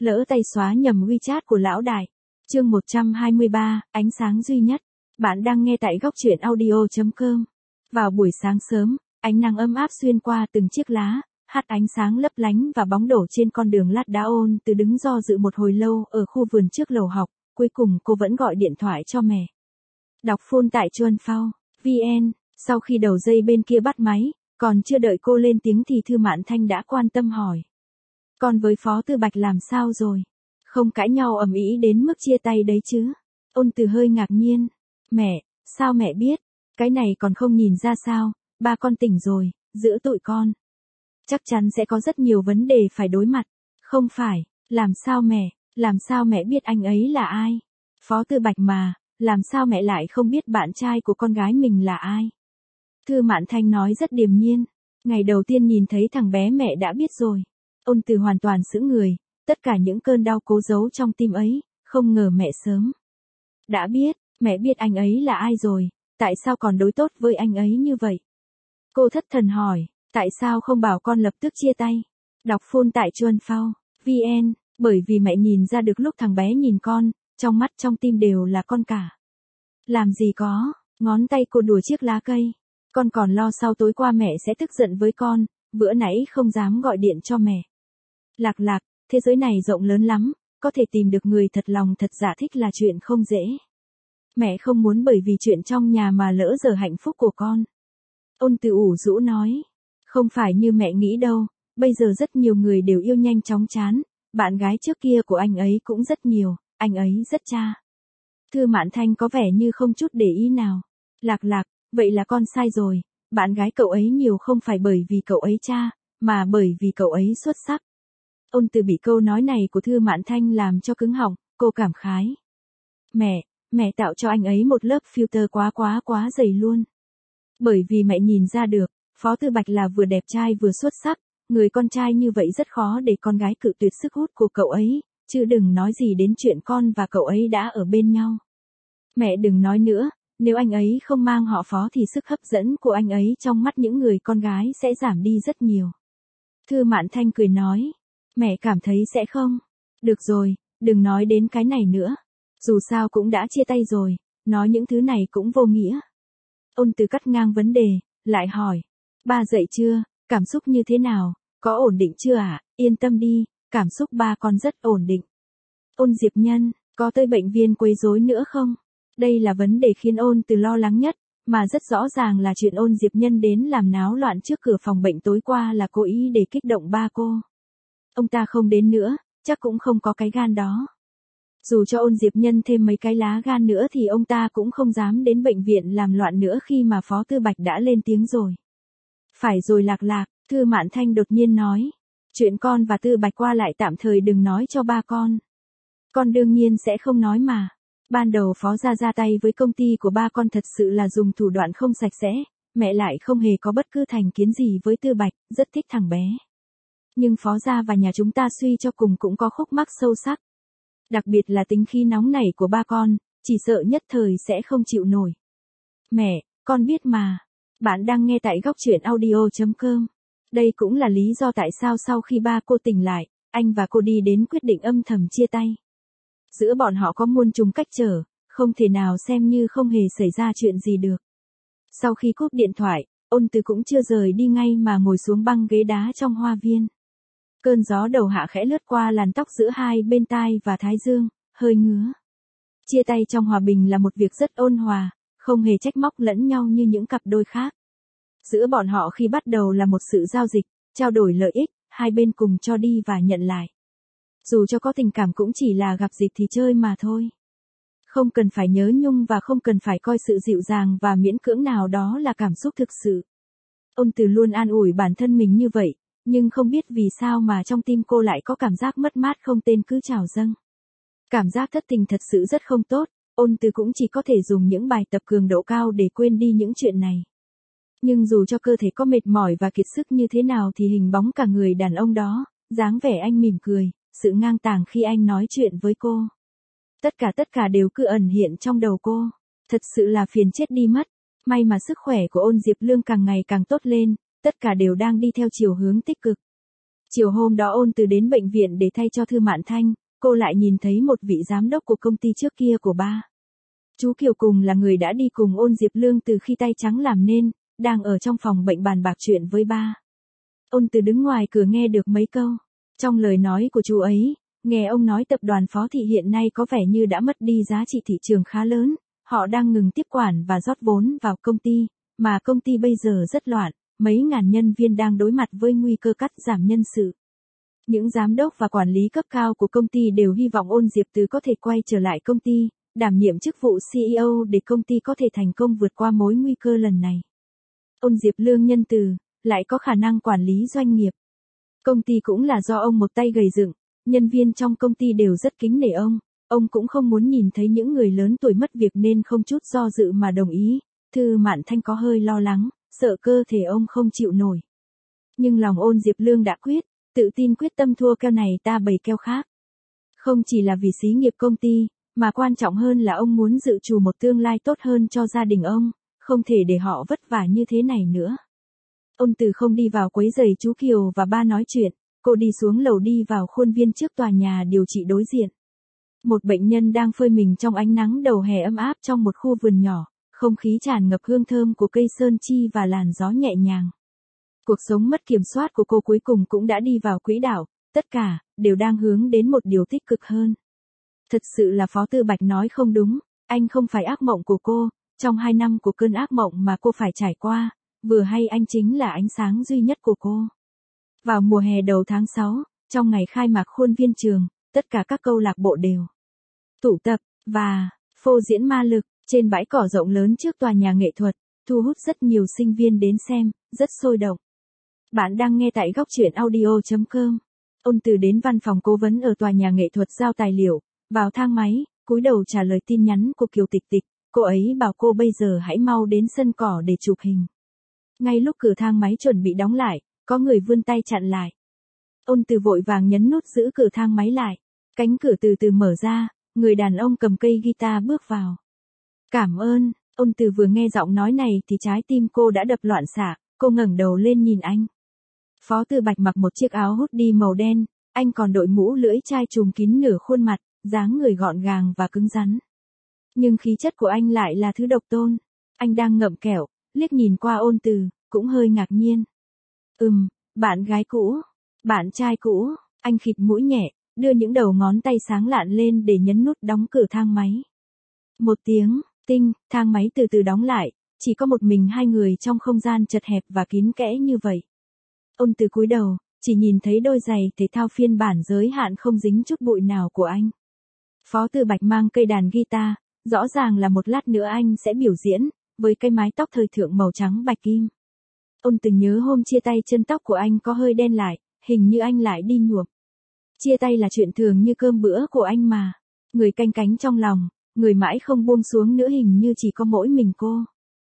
Lỡ tay xóa nhầm WeChat của lão đại. Chương 123, ánh sáng duy nhất. Bạn đang nghe tại góc truyện audio.com. Vào buổi sáng sớm, ánh nắng ấm áp xuyên qua từng chiếc lá, hắt ánh sáng lấp lánh và bóng đổ trên con đường lát đá. Ôn Từ đứng do dự một hồi lâu ở khu vườn trước lầu học, cuối cùng cô vẫn gọi điện thoại cho mẹ. Đọc phone tại Chuan Phao, VN, sau khi đầu dây bên kia bắt máy, còn chưa đợi cô lên tiếng thì Thư Mạn Thanh đã quan tâm hỏi. Con với Phó Tư Bạch làm sao rồi? Không cãi nhau ầm ĩ đến mức chia tay đấy chứ? Ôn Từ hơi ngạc nhiên. Mẹ, sao mẹ biết? Cái này còn không nhìn ra sao? Ba con tỉnh rồi, giữa tụi con. Chắc chắn sẽ có rất nhiều vấn đề phải đối mặt. Không phải, làm sao mẹ biết anh ấy là ai? Phó Tư Bạch mà, làm sao mẹ lại không biết bạn trai của con gái mình là ai? Thư Mạn Thanh nói rất điềm nhiên. Ngày đầu tiên nhìn thấy thằng bé mẹ đã biết rồi. Ôn Từ hoàn toàn sững người, tất cả những cơn đau cố giấu trong tim ấy, không ngờ mẹ sớm đã biết, mẹ biết anh ấy là ai rồi, tại sao còn đối tốt với anh ấy như vậy? Cô thất thần hỏi, tại sao không bảo con lập tức chia tay? Đọc phone tại Chuan Phao, VN, bởi vì mẹ nhìn ra được lúc thằng bé nhìn con, trong mắt trong tim đều là con cả. Làm gì có, ngón tay cô đùa chiếc lá cây. Con còn lo sau tối qua mẹ sẽ tức giận với con, bữa nãy không dám gọi điện cho mẹ. Lạc, thế giới này rộng lớn lắm, có thể tìm được người thật lòng thật dạ thích là chuyện không dễ. Mẹ không muốn bởi vì chuyện trong nhà mà lỡ dở hạnh phúc của con. Ôn Từ ủ rũ nói, không phải như mẹ nghĩ đâu, bây giờ rất nhiều người đều yêu nhanh chóng chán, bạn gái trước kia của anh ấy cũng rất nhiều, anh ấy rất cha. Thư Mạn Thanh có vẻ như không chút để ý nào. Lạc, vậy là con sai rồi, bạn gái cậu ấy nhiều không phải bởi vì cậu ấy cha, mà bởi vì cậu ấy xuất sắc. Ôn Từ bị câu nói này của Thư Mạn Thanh làm cho cứng họng, cô cảm khái. Mẹ tạo cho anh ấy một lớp filter quá dày luôn. Bởi vì mẹ nhìn ra được, Phó Tư Bạch là vừa đẹp trai vừa xuất sắc, người con trai như vậy rất khó để con gái cự tuyệt sức hút của cậu ấy, chứ đừng nói gì đến chuyện con và cậu ấy đã ở bên nhau. Mẹ đừng nói nữa, nếu anh ấy không mang họ Phó thì sức hấp dẫn của anh ấy trong mắt những người con gái sẽ giảm đi rất nhiều. Thư Mạn Thanh cười nói. Mẹ cảm thấy sẽ không? Được rồi, đừng nói đến cái này nữa. Dù sao cũng đã chia tay rồi, nói những thứ này cũng vô nghĩa. Ôn Từ cắt ngang vấn đề, lại hỏi. Ba dậy chưa, cảm xúc như thế nào, có ổn định chưa ạ? Yên tâm đi, cảm xúc ba con rất ổn định. Ôn Diệp Nhân, có tới bệnh viện quấy rối nữa không? Đây là vấn đề khiến Ôn Từ lo lắng nhất, mà rất rõ ràng là chuyện Ôn Diệp Nhân đến làm náo loạn trước cửa phòng bệnh tối qua là cố ý để kích động ba cô. Ông ta không đến nữa, chắc cũng không có cái gan đó. Dù cho Ôn Diệp Nhân thêm mấy cái lá gan nữa thì ông ta cũng không dám đến bệnh viện làm loạn nữa khi mà Phó Tư Bạch đã lên tiếng rồi. Phải rồi Lạc, Thư Mạn Thanh đột nhiên nói. Chuyện con và Tư Bạch qua lại tạm thời đừng nói cho ba con. Con đương nhiên sẽ không nói mà. Ban đầu Phó gia ra tay với công ty của ba con thật sự là dùng thủ đoạn không sạch sẽ, mẹ lại không hề có bất cứ thành kiến gì với Tư Bạch, rất thích thằng bé. Nhưng Phó gia và nhà chúng ta suy cho cùng cũng có khúc mắc sâu sắc. Đặc biệt là tính khí nóng nảy của ba con, chỉ sợ nhất thời sẽ không chịu nổi. Mẹ, con biết mà. Bạn đang nghe tại góc truyện audio.com. Đây cũng là lý do tại sao sau khi ba cô tỉnh lại, anh và cô đi đến quyết định âm thầm chia tay. Giữa bọn họ có muôn trùng cách trở, không thể nào xem như không hề xảy ra chuyện gì được. Sau khi cúp điện thoại, Ôn Từ cũng chưa rời đi ngay mà ngồi xuống băng ghế đá trong hoa viên. Cơn gió đầu hạ khẽ lướt qua làn tóc giữa hai bên tai và thái dương, hơi ngứa. Chia tay trong hòa bình là một việc rất ôn hòa, không hề trách móc lẫn nhau như những cặp đôi khác. Giữa bọn họ khi bắt đầu là một sự giao dịch, trao đổi lợi ích, hai bên cùng cho đi và nhận lại. Dù cho có tình cảm cũng chỉ là gặp dịp thì chơi mà thôi. Không cần phải nhớ nhung và không cần phải coi sự dịu dàng và miễn cưỡng nào đó là cảm xúc thực sự. Ôn Từ luôn an ủi bản thân mình như vậy, nhưng không biết vì sao mà trong tim cô lại có cảm giác mất mát không tên cứ trào dâng. Cảm giác thất tình thật sự rất không tốt, Ôn Từ cũng chỉ có thể dùng những bài tập cường độ cao để quên đi những chuyện này. Nhưng dù cho cơ thể có mệt mỏi và kiệt sức như thế nào thì hình bóng cả người đàn ông đó, dáng vẻ anh mỉm cười, sự ngang tàng khi anh nói chuyện với cô. Tất cả đều cứ ẩn hiện trong đầu cô. Thật sự là phiền chết đi mất. May mà sức khỏe của Ôn Diệp Lương càng ngày càng tốt lên, tất cả đều đang đi theo chiều hướng tích cực. Chiều hôm đó Ôn Từ đến bệnh viện để thay cho Thư Mạn Thanh, cô lại nhìn thấy một vị giám đốc của công ty trước kia của ba. Chú Kiều cùng là người đã đi cùng Ôn Diệp Lương từ khi tay trắng làm nên, đang ở trong phòng bệnh bàn bạc chuyện với ba. Ôn Từ đứng ngoài cửa nghe được mấy câu. Trong lời nói của chú ấy, nghe ông nói tập đoàn Phó Thị hiện nay có vẻ như đã mất đi giá trị thị trường khá lớn, họ đang ngừng tiếp quản và rót vốn vào công ty, mà công ty bây giờ rất loạn, mấy ngàn nhân viên đang đối mặt với nguy cơ cắt giảm nhân sự. Những giám đốc và quản lý cấp cao của công ty đều hy vọng Ôn Diệp Từ có thể quay trở lại công ty, đảm nhiệm chức vụ CEO để công ty có thể thành công vượt qua mối nguy cơ lần này. Ôn Diệp Lương nhân từ, lại có khả năng quản lý doanh nghiệp. Công ty cũng là do ông một tay gầy dựng, nhân viên trong công ty đều rất kính nể ông cũng không muốn nhìn thấy những người lớn tuổi mất việc nên không chút do dự mà đồng ý. Thư Mạn Thanh có hơi lo lắng, sợ cơ thể ông không chịu nổi. Nhưng lòng Ôn Diệp Lương đã quyết, tự tin quyết tâm thua keo này ta bày keo khác. Không chỉ là vì xí nghiệp công ty, mà quan trọng hơn là ông muốn dự trù một tương lai tốt hơn cho gia đình ông, không thể để họ vất vả như thế này nữa. Ôn Từ không đi vào quấy rầy chú Kiều và ba nói chuyện, cô đi xuống lầu đi vào khuôn viên trước tòa nhà điều trị đối diện. Một bệnh nhân đang phơi mình trong ánh nắng đầu hè ấm áp trong một khu vườn nhỏ, không khí tràn ngập hương thơm của cây sơn chi và làn gió nhẹ nhàng. Cuộc sống mất kiểm soát của cô cuối cùng cũng đã đi vào quỹ đạo, tất cả đều đang hướng đến một điều tích cực hơn. Thật sự là Phó Tư Bạch nói không đúng, anh không phải ác mộng của cô, trong 2 năm của cơn ác mộng mà cô phải trải qua, vừa hay anh chính là ánh sáng duy nhất của cô. Vào mùa hè đầu tháng 6, trong ngày khai mạc khuôn viên trường, tất cả các câu lạc bộ đều tụ tập và phô diễn ma lực trên bãi cỏ rộng lớn trước tòa nhà nghệ thuật, thu hút rất nhiều sinh viên đến xem, rất sôi động. Bạn đang nghe tại góc truyện audio.com. Ôn Từ đến văn phòng cố vấn ở tòa nhà nghệ thuật giao tài liệu, vào thang máy, cúi đầu trả lời tin nhắn của Kiều Tịch Tịch, cô ấy bảo cô bây giờ hãy mau đến sân cỏ để chụp hình. Ngay lúc cửa thang máy chuẩn bị đóng lại, có người vươn tay chặn lại. Ôn Từ vội vàng nhấn nút giữ cửa thang máy lại. Cánh cửa từ từ mở ra, người đàn ông cầm cây guitar bước vào. Cảm ơn, Ôn Từ vừa nghe giọng nói này thì trái tim cô đã đập loạn xạ, cô ngẩng đầu lên nhìn anh. Phó Tư Bạch mặc một chiếc áo hoodie màu đen, anh còn đội mũ lưỡi chai trùm kín nửa khuôn mặt, dáng người gọn gàng và cứng rắn. Nhưng khí chất của anh lại là thứ độc tôn. Anh đang ngậm kẹo, liếc nhìn qua Ôn Từ, cũng hơi ngạc nhiên. Bạn gái cũ, bạn trai cũ, anh khịt mũi nhẹ, đưa những đầu ngón tay sáng lạn lên để nhấn nút đóng cửa thang máy. Một tiếng, tinh, thang máy từ từ đóng lại, chỉ có một mình hai người trong không gian chật hẹp và kín kẽ như vậy. Ôn Từ cúi đầu, chỉ nhìn thấy đôi giày thể thao phiên bản giới hạn không dính chút bụi nào của anh. Phó Tư Bạch mang cây đàn guitar, rõ ràng là một lát nữa anh sẽ biểu diễn, với cái mái tóc thời thượng màu trắng bạch kim. Ôn Từ nhớ hôm chia tay chân tóc của anh có hơi đen lại, hình như anh lại đi nhuộm. Chia tay là chuyện thường như cơm bữa của anh mà. Người canh cánh trong lòng, người mãi không buông xuống nữa hình như chỉ có mỗi mình cô.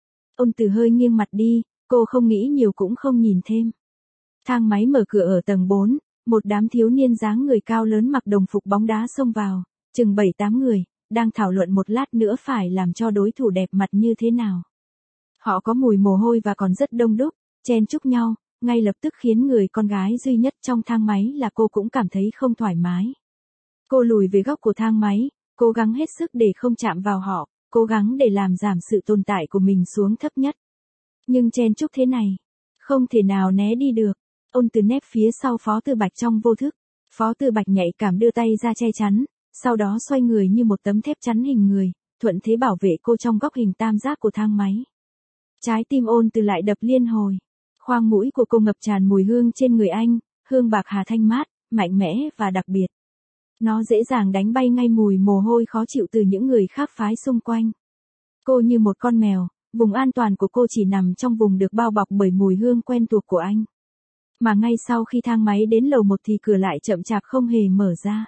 Ôn Từ hơi nghiêng mặt đi, cô không nghĩ nhiều cũng không nhìn thêm. Thang máy mở cửa ở tầng 4, một đám thiếu niên dáng người cao lớn mặc đồng phục bóng đá xông vào, chừng 7-8 người, đang thảo luận một lát nữa phải làm cho đối thủ đẹp mặt như thế nào. Họ có mùi mồ hôi và còn rất đông đúc, chen chúc nhau, ngay lập tức khiến người con gái duy nhất trong thang máy là cô cũng cảm thấy không thoải mái. Cô lùi về góc của thang máy, cố gắng hết sức để không chạm vào họ, cố gắng để làm giảm sự tồn tại của mình xuống thấp nhất. Nhưng chen chúc thế này, không thể nào né đi được. Ôn Từ nép phía sau Phó Tư Bạch trong vô thức. Phó Tư Bạch nhạy cảm đưa tay ra che chắn, sau đó xoay người như một tấm thép chắn hình người, thuận thế bảo vệ cô trong góc hình tam giác của thang máy. Trái tim Ôn Từ lại đập liên hồi. Khoang mũi của cô ngập tràn mùi hương trên người anh, hương bạc hà thanh mát, mạnh mẽ và đặc biệt. Nó dễ dàng đánh bay ngay mùi mồ hôi khó chịu từ những người khác phái xung quanh. Cô như một con mèo, vùng an toàn của cô chỉ nằm trong vùng được bao bọc bởi mùi hương quen thuộc của anh. Mà ngay sau khi thang máy đến lầu 1 thì cửa lại chậm chạp không hề mở ra.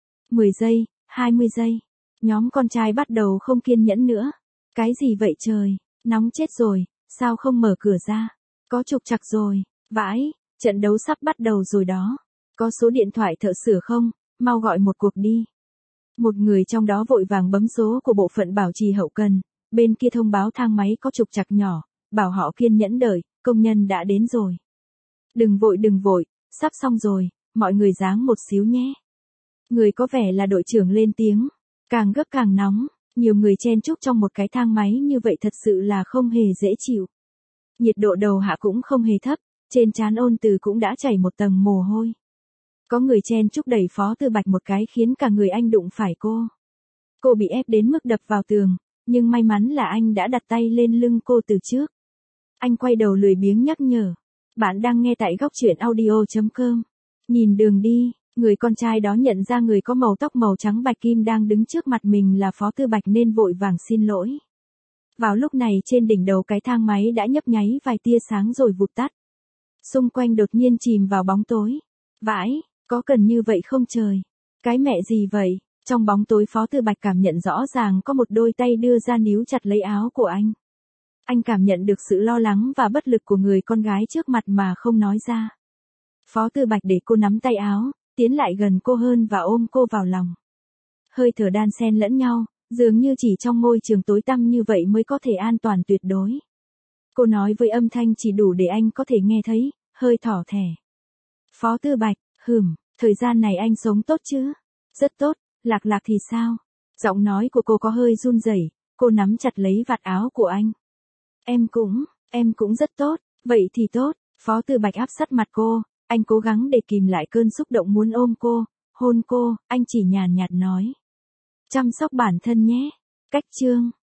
10 giây, 20 giây. Nhóm con trai bắt đầu không kiên nhẫn nữa. Cái gì vậy trời, nóng chết rồi, sao không mở cửa ra? Có trục trặc rồi, vãi, trận đấu sắp bắt đầu rồi đó. Có số điện thoại thợ sửa không, mau gọi một cuộc đi. Một người trong đó vội vàng bấm số của bộ phận bảo trì hậu cần, bên kia thông báo thang máy có trục trặc nhỏ, bảo họ kiên nhẫn đợi, công nhân đã đến rồi. Đừng vội, sắp xong rồi, mọi người ráng một xíu nhé. Người có vẻ là đội trưởng lên tiếng, càng gấp càng nóng, nhiều người chen chúc trong một cái thang máy như vậy thật sự là không hề dễ chịu. Nhiệt độ đầu hạ cũng không hề thấp, trên trán Ôn Từ cũng đã chảy một tầng mồ hôi. Có người chen chúc đẩy Phó Tư Bạch một cái khiến cả người anh đụng phải cô. Cô bị ép đến mức đập vào tường, nhưng may mắn là anh đã đặt tay lên lưng cô từ trước. Anh quay đầu lười biếng nhắc nhở. Bạn đang nghe tại góc truyện audio.com. Nhìn đường đi, người con trai đó nhận ra người có màu tóc màu trắng bạch kim đang đứng trước mặt mình là Phó Tư Bạch nên vội vàng xin lỗi. Vào lúc này trên đỉnh đầu cái thang máy đã nhấp nháy vài tia sáng rồi vụt tắt. Xung quanh đột nhiên chìm vào bóng tối. Vãi, có cần như vậy không trời? Cái mẹ gì vậy? Trong bóng tối Phó Tư Bạch cảm nhận rõ ràng có một đôi tay đưa ra níu chặt lấy áo của anh. Anh cảm nhận được sự lo lắng và bất lực của người con gái trước mặt mà không nói ra. Phó Tư Bạch để cô nắm tay áo, tiến lại gần cô hơn và ôm cô vào lòng. Hơi thở đan xen lẫn nhau, dường như chỉ trong môi trường tối tăm như vậy mới có thể an toàn tuyệt đối. Cô nói với âm thanh chỉ đủ để anh có thể nghe thấy, hơi thỏ thẻ. Phó Tư Bạch, thời gian này anh sống tốt chứ? Rất tốt, Lạc Lạc thì sao? Giọng nói của cô có hơi run rẩy, cô nắm chặt lấy vạt áo của anh. Em cũng rất tốt, vậy thì tốt. Phó Tư Bạch áp sát mặt cô, anh cố gắng để kìm lại cơn xúc động muốn ôm cô, hôn cô, anh chỉ nhàn nhạt nói. Chăm sóc bản thân nhé. Cách chương.